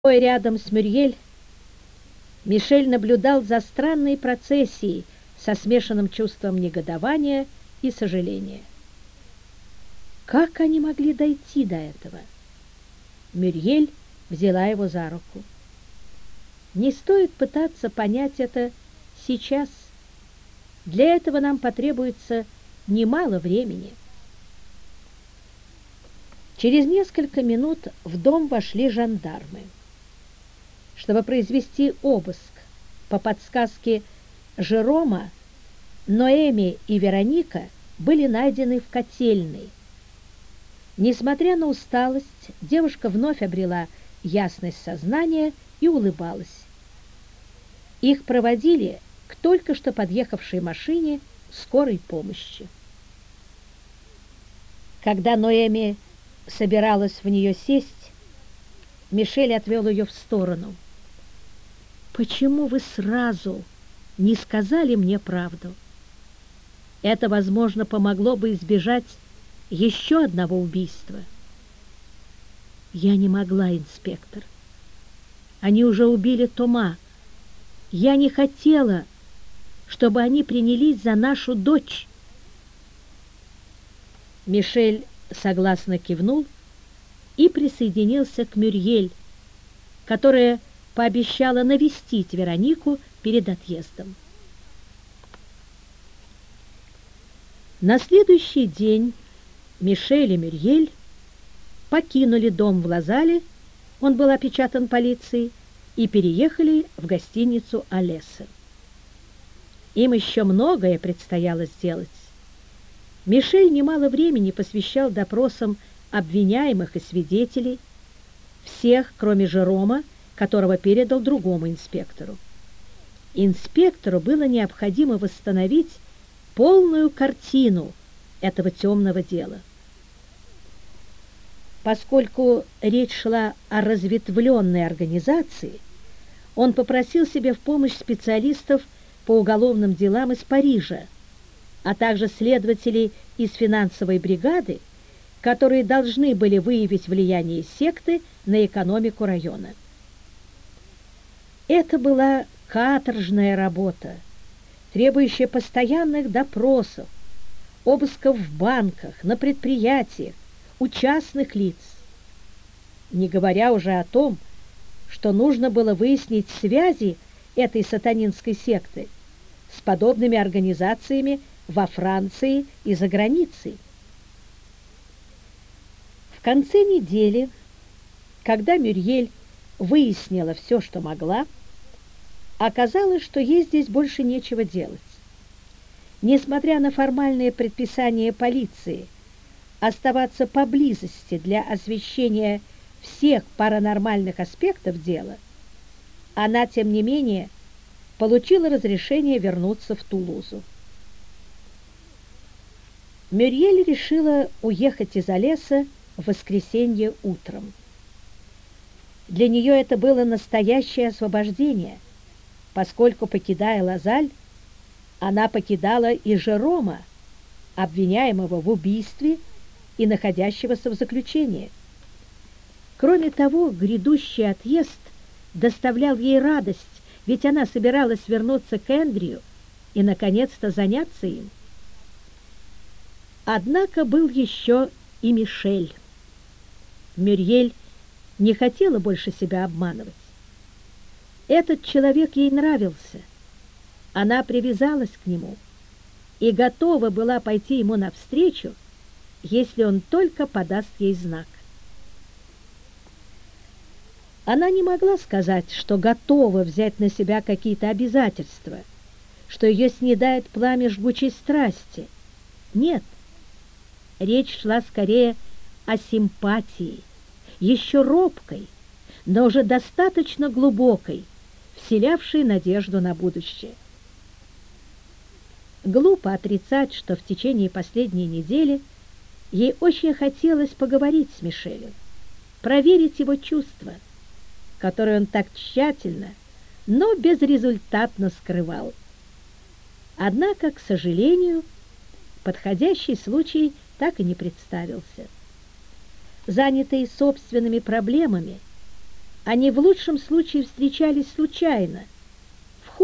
Стоя рядом с Мюрьель, Мишель наблюдал за странной процессией со смешанным чувством негодования и сожаления. Как они могли дойти до этого? Мюрьель взяла его за руку. Не стоит пытаться понять это сейчас. Для этого нам потребуется немало времени. Через несколько минут в дом вошли жандармы. Чтобы произвести обыск по подсказке Жерома, Ноэми и Вероника были найдены в котельной. Несмотря на усталость, девушка вновь обрела ясность сознания и улыбалась. Их проводили к только что подъехавшей машине скорой помощи. Когда Ноэми собиралась в нее сесть, Мишель отвел ее в сторону. «Почему вы сразу не сказали мне правду? Это, возможно, помогло бы избежать еще одного убийства». «Я не могла, инспектор. Они уже убили Тома. Я не хотела, чтобы они принялись за нашу дочь». Мишель согласно кивнул и присоединился к Мюрьель, которая пообещала навестить Веронику перед отъездом. На следующий день Мишель и Мюрьель покинули дом в Лазале, он был опечатан полицией, и переехали в гостиницу Алеса. Им еще многое предстояло сделать. Мишель немало времени посвящал допросам обвиняемых и свидетелей, всех, кроме Жерома, которого передал другому инспектору. Инспектору было необходимо восстановить полную картину этого темного дела. Поскольку речь шла о разветвленной организации, он попросил себе в помощь специалистов по уголовным делам из Парижа, а также следователей из финансовой бригады, которые должны были выявить влияние секты на экономику района. Это была каторжная работа, требующая постоянных допросов, обысков в банках, на предприятиях, у частных лиц. Не говоря уже о том, что нужно было выяснить связи этой сатанинской секты с подобными организациями во Франции и за границей. В конце недели, когда Мюрьель выяснила все, что могла, оказалось, что ей здесь больше нечего делать. Несмотря на формальные предписания полиции оставаться поблизости для освещения всех паранормальных аспектов дела, она, тем не менее, получила разрешение вернуться в Тулузу. Мюрьель решила уехать из Алеса в воскресенье утром. Для нее это было настоящее освобождение, поскольку, покидая Лазаль, она покидала и Жерома, обвиняемого в убийстве и находящегося в заключении. Кроме того, грядущий отъезд доставлял ей радость, ведь она собиралась вернуться к Эндрю и, наконец-то, заняться им. Однако был еще и Мишель. Мюрьель не хотела больше себя обманывать. Этот человек ей нравился. Она привязалась к нему и готова была пойти ему навстречу, если он только подаст ей знак. Она не могла сказать, что готова взять на себя какие-то обязательства, что ее снедает пламя жгучей страсти. Нет, речь шла скорее о симпатии, еще робкой, но уже достаточно глубокой, вселявшей надежду на будущее. Глупо отрицать, что в течение последней недели ей очень хотелось поговорить с Мишелем, проверить его чувства, которые он так тщательно, но безрезультатно скрывал. Однако, к сожалению, подходящий случай так и не представился. Занятый собственными проблемами, Они в лучшем случае встречались случайно,